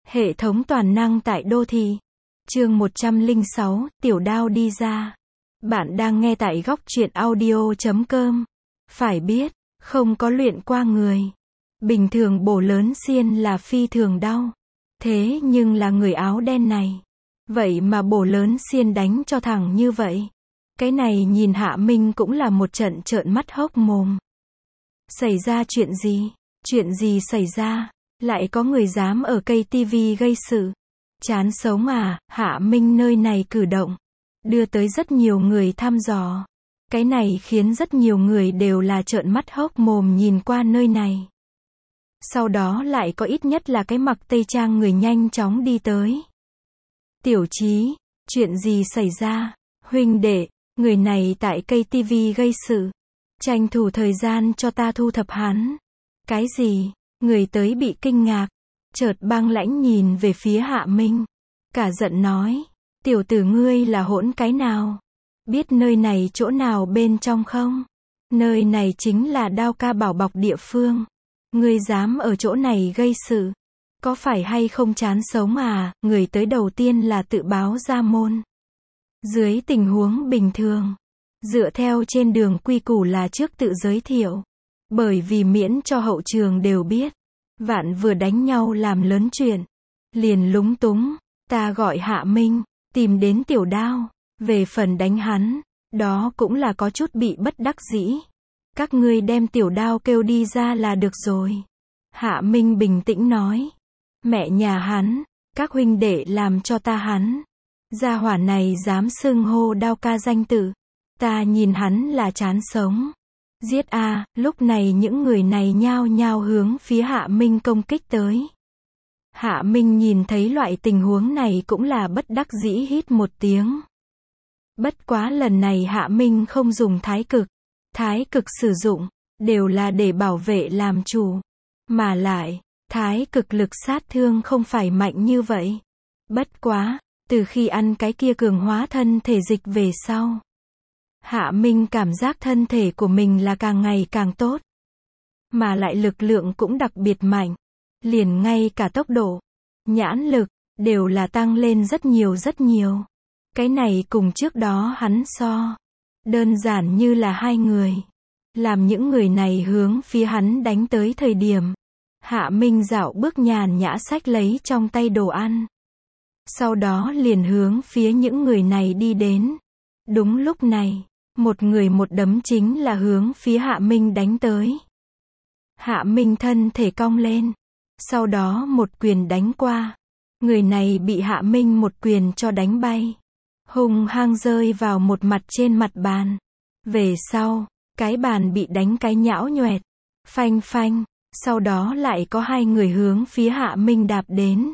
Hệ thống toàn năng tại đô thị. Chương 106, Tiểu Đao đi ra. Bạn đang nghe tại góc truyện audio.com. Phải biết, không có luyện qua người. Bình thường bổ lớn xiên là phi thường đau. Thế nhưng là người áo đen này. Vậy mà bổ lớn xiên đánh cho thẳng như vậy. Cái này nhìn Hạ Minh cũng là một trận trợn mắt hốc mồm. Xảy ra chuyện gì? Chuyện gì xảy ra? Lại có người dám ở cây tivi gây sự. Chán sống à? Hạ Minh nơi này cử động. Đưa tới rất nhiều người thăm dò. Cái này khiến rất nhiều người đều là trợn mắt hốc mồm nhìn qua nơi này. Sau đó lại có ít nhất là cái mặc tây trang người nhanh chóng đi tới. Tiểu Chí, chuyện gì xảy ra? Huynh đệ, người này tại cây tivi gây sự. Tranh thủ thời gian cho ta thu thập hắn. Cái gì? Người tới bị kinh ngạc. Chợt băng lãnh nhìn về phía Hạ Minh. Cả giận nói. Tiểu tử ngươi là hỗn cái nào? Biết nơi này chỗ nào bên trong không? Nơi này chính là Đao ca bảo bọc địa phương. Ngươi dám ở chỗ này gây sự. Có phải hay không chán sống à? Người tới đầu tiên là tự báo ra môn. Dưới tình huống bình thường, dựa theo trên đường quy củ là trước tự giới thiệu. Bởi vì miễn cho hậu trường đều biết. Vạn vừa đánh nhau làm lớn chuyện. Liền lúng túng. Ta gọi Hạ Minh, tìm đến Tiểu Đao. Về phần đánh hắn, đó cũng là có chút bị bất đắc dĩ. Các ngươi đem Tiểu Đao kêu đi ra là được rồi. Hạ Minh bình tĩnh nói. Mẹ nhà hắn, các huynh đệ làm cho ta hắn. Gia hỏa này dám xưng hô Đao ca danh tự. Ta nhìn hắn là chán sống. Giết a! Lúc này những người này nhao nhao hướng phía Hạ Minh công kích tới. Hạ Minh nhìn thấy loại tình huống này cũng là bất đắc dĩ hít một tiếng. Bất quá lần này Hạ Minh không dùng thái cực. Thái cực sử dụng, đều là để bảo vệ làm chủ. Mà lại, thái cực lực sát thương không phải mạnh như vậy. Bất quá, từ khi ăn cái kia cường hóa thân thể dịch về sau. Hạ Minh cảm giác thân thể của mình là càng ngày càng tốt. Mà lại lực lượng cũng đặc biệt mạnh. Liền ngay cả tốc độ, nhãn lực, đều là tăng lên rất nhiều rất nhiều. Cái này cùng trước đó hắn so. Đơn giản như là hai người. Làm những người này hướng phía hắn đánh tới thời điểm. Hạ Minh dạo bước nhàn nhã xách lấy trong tay đồ ăn. Sau đó liền hướng phía những người này đi đến. Đúng lúc này, một người một đấm chính là hướng phía Hạ Minh đánh tới. Hạ Minh thân thể cong lên. Sau đó một quyền đánh qua. Người này bị Hạ Minh một quyền cho đánh bay. Hung hăng rơi vào một mặt trên mặt bàn. Về sau, cái bàn bị đánh cái nhão nhoẹt. Phanh phanh. Sau đó lại có hai người hướng phía Hạ Minh đạp đến.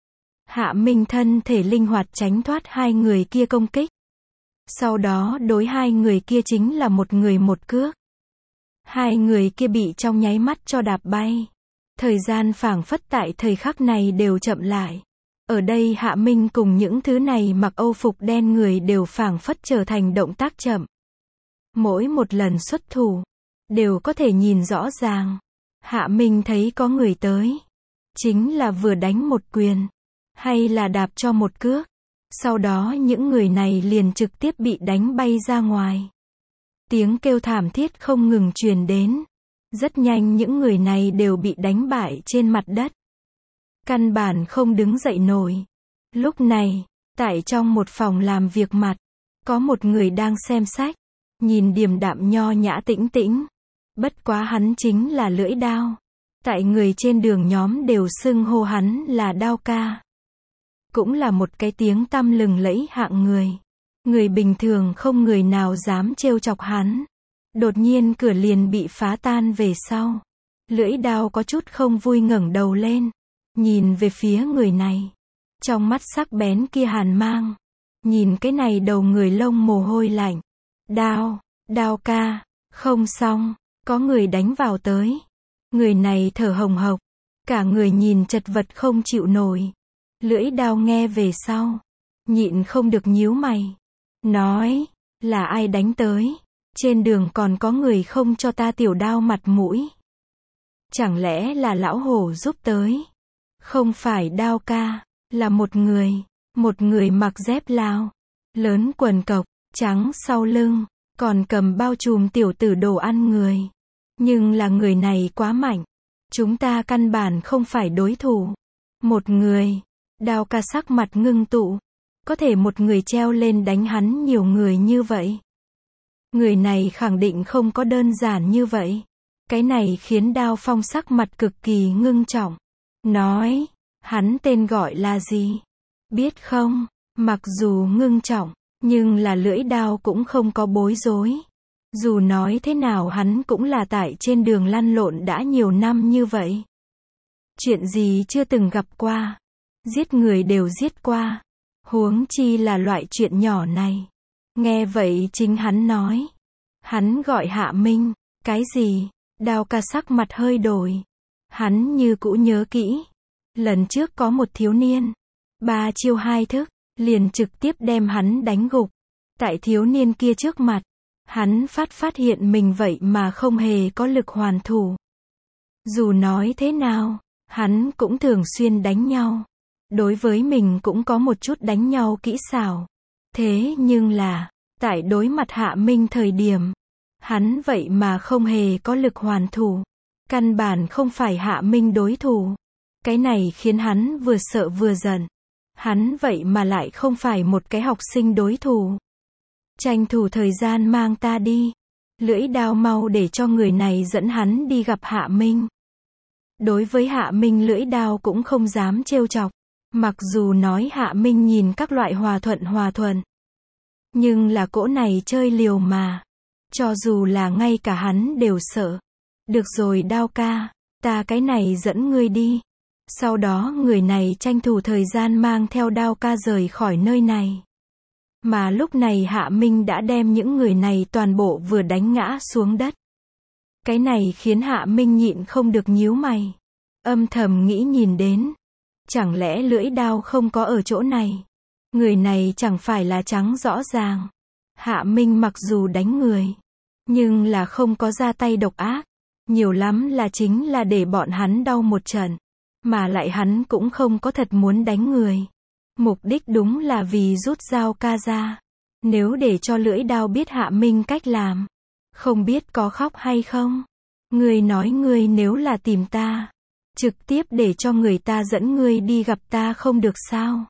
Hạ Minh thân thể linh hoạt tránh thoát hai người kia công kích. Sau đó đối hai người kia chính là một người một cước. Hai người kia bị trong nháy mắt cho đạp bay. Thời gian phảng phất tại thời khắc này đều chậm lại. Ở đây Hạ Minh cùng những thứ này mặc Âu phục đen người đều phảng phất trở thành động tác chậm. Mỗi một lần xuất thủ, đều có thể nhìn rõ ràng. Hạ Minh thấy có người tới. Chính là vừa đánh một quyền, hay là đạp cho một cước. Sau đó những người này liền trực tiếp bị đánh bay ra ngoài. Tiếng kêu thảm thiết không ngừng truyền đến. Rất nhanh những người này đều bị đánh bại trên mặt đất. Căn bản không đứng dậy nổi. Lúc này, tại trong một phòng làm việc mặt, có một người đang xem sách. Nhìn điềm đạm nho nhã tĩnh tĩnh. Bất quá hắn chính là Lưỡi Đao. Tại người trên đường nhóm đều xưng hô hắn là Đao ca. Cũng là một cái tiếng tăm lừng lẫy hạng người. Người bình thường không người nào dám trêu chọc hắn. Đột nhiên cửa liền bị phá tan về sau. Lưỡi Đao có chút không vui ngẩng đầu lên. Nhìn về phía người này. Trong mắt sắc bén kia hàn mang. Nhìn cái này đầu người lông mồ hôi lạnh. Đao ca, không xong, có người đánh vào tới. Người này thở hồng hộc. Cả người nhìn chật vật không chịu nổi. Lưỡi Đao nghe về sau. Nhịn không được nhíu mày. Nói, là ai đánh tới? Trên đường còn có người không cho ta Tiểu Đao mặt mũi. Chẳng lẽ là lão hổ giúp tới? Không phải Đao ca, là một người mặc dép lao, lớn quần cộc, trắng sau lưng, còn cầm bao trùm tiểu tử đồ ăn người. Nhưng là người này quá mạnh, chúng ta căn bản không phải đối thủ. Một người, Đao ca sắc mặt ngưng tụ, có thể một người treo lên đánh hắn nhiều người như vậy. Người này khẳng định không có đơn giản như vậy. Cái này khiến Đao Phong sắc mặt cực kỳ ngưng trọng. Nói, hắn tên gọi là gì? Biết không? Mặc dù ngưng trọng, nhưng là lưỡi đao cũng không có bối rối. Dù nói thế nào hắn cũng là tại trên đường lăn lộn đã nhiều năm như vậy. Chuyện gì chưa từng gặp qua. Giết người đều giết qua. Huống chi là loại chuyện nhỏ này. Nghe vậy chính hắn nói. Hắn gọi Hạ Minh. Cái gì? Đao ca sắc mặt hơi đổi. Hắn như cũ nhớ kỹ. Lần trước có một thiếu niên. 3 chiêu 2 thức, liền trực tiếp đem hắn đánh gục. Tại thiếu niên kia trước mặt, hắn phát hiện mình vậy mà không hề có lực hoàn thủ. Dù nói thế nào, hắn cũng thường xuyên đánh nhau. Đối với mình cũng có một chút đánh nhau kỹ xảo. Thế nhưng là, tại đối mặt Hạ Minh thời điểm, hắn vậy mà không hề có lực hoàn thủ. Căn bản không phải Hạ Minh đối thủ. Cái này khiến hắn vừa sợ vừa giận. Hắn vậy mà lại không phải một cái học sinh đối thủ. Tranh thủ thời gian mang ta đi. Lưỡi đao mau để cho người này dẫn hắn đi gặp Hạ Minh. Đối với Hạ Minh lưỡi đao cũng không dám trêu chọc. Mặc dù nói Hạ Minh nhìn các loại hòa thuận. Nhưng là cỗ này chơi liều mà. Cho dù là ngay cả hắn đều sợ. Được rồi Đao ca, ta cái này dẫn ngươi đi. Sau đó người này tranh thủ thời gian mang theo Đao ca rời khỏi nơi này. Mà lúc này Hạ Minh đã đem những người này toàn bộ vừa đánh ngã xuống đất. Cái này khiến Hạ Minh nhịn không được nhíu mày. Âm thầm nghĩ nhìn đến. Chẳng lẽ lưỡi đao không có ở chỗ này? Người này chẳng phải là trắng rõ ràng. Hạ Minh mặc dù đánh người, nhưng là không có ra tay độc ác. Nhiều lắm là chính là để bọn hắn đau một trận. Mà lại hắn cũng không có thật muốn đánh người. Mục đích đúng là vì rút dao ca ra. Nếu để cho lưỡi đao biết Hạ Minh cách làm, không biết có khóc hay không. Ngươi nói ngươi nếu là tìm ta, trực tiếp để cho người ta dẫn ngươi đi gặp ta không được sao?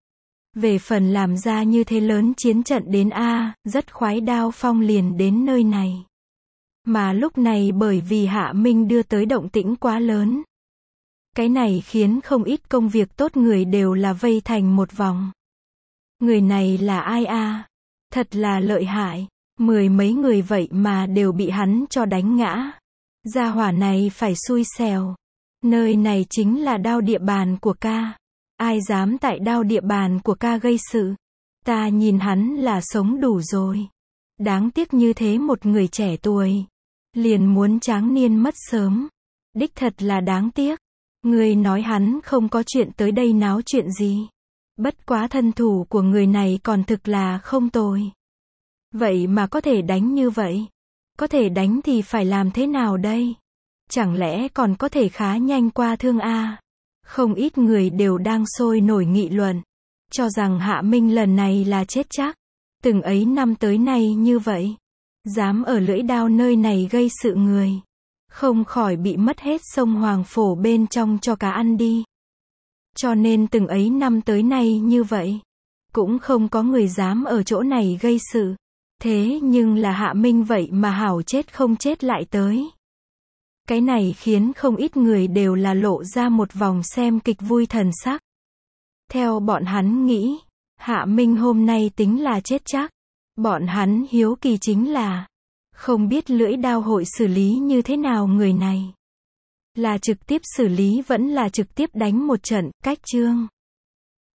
Về phần làm ra như thế lớn chiến trận đến rất khoái Đao Phong liền đến nơi này. Mà lúc này bởi vì Hạ Minh đưa tới động tĩnh quá lớn. Cái này khiến không ít công việc tốt người đều là vây thành một vòng. Người này là ai Thật là lợi hại. 10 mấy người vậy mà đều bị hắn cho đánh ngã. Gia hỏa này phải xui xẻo. Nơi này chính là Đao địa bàn của ca. Ai dám tại Đao địa bàn của ca gây sự. Ta nhìn hắn là sống đủ rồi. Đáng tiếc như thế một người trẻ tuổi. Liền muốn tráng niên mất sớm. Đích thật là đáng tiếc. Người nói hắn không có chuyện tới đây náo chuyện gì. Bất quá thân thủ của người này còn thực là không tồi. Vậy mà có thể đánh như vậy. Có thể đánh thì phải làm thế nào đây? Chẳng lẽ còn có thể khá nhanh qua thương Không ít người đều đang sôi nổi nghị luận. Cho rằng Hạ Minh lần này là chết chắc. Từng ấy năm tới nay như vậy. Dám ở lưỡi đao nơi này gây sự người. Không khỏi bị mất hết sông Hoàng Phổ bên trong cho cá ăn đi. Cho nên từng ấy năm tới nay như vậy. Cũng không có người dám ở chỗ này gây sự. Thế nhưng là Hạ Minh vậy mà hảo chết không chết lại tới. Cái này khiến không ít người đều là lộ ra một vòng xem kịch vui thần sắc. Theo bọn hắn nghĩ, Hạ Minh hôm nay tính là chết chắc. Bọn hắn hiếu kỳ chính là, không biết lưỡi đao hội xử lý như thế nào người này. Là trực tiếp xử lý vẫn là trực tiếp đánh một trận, cách chương.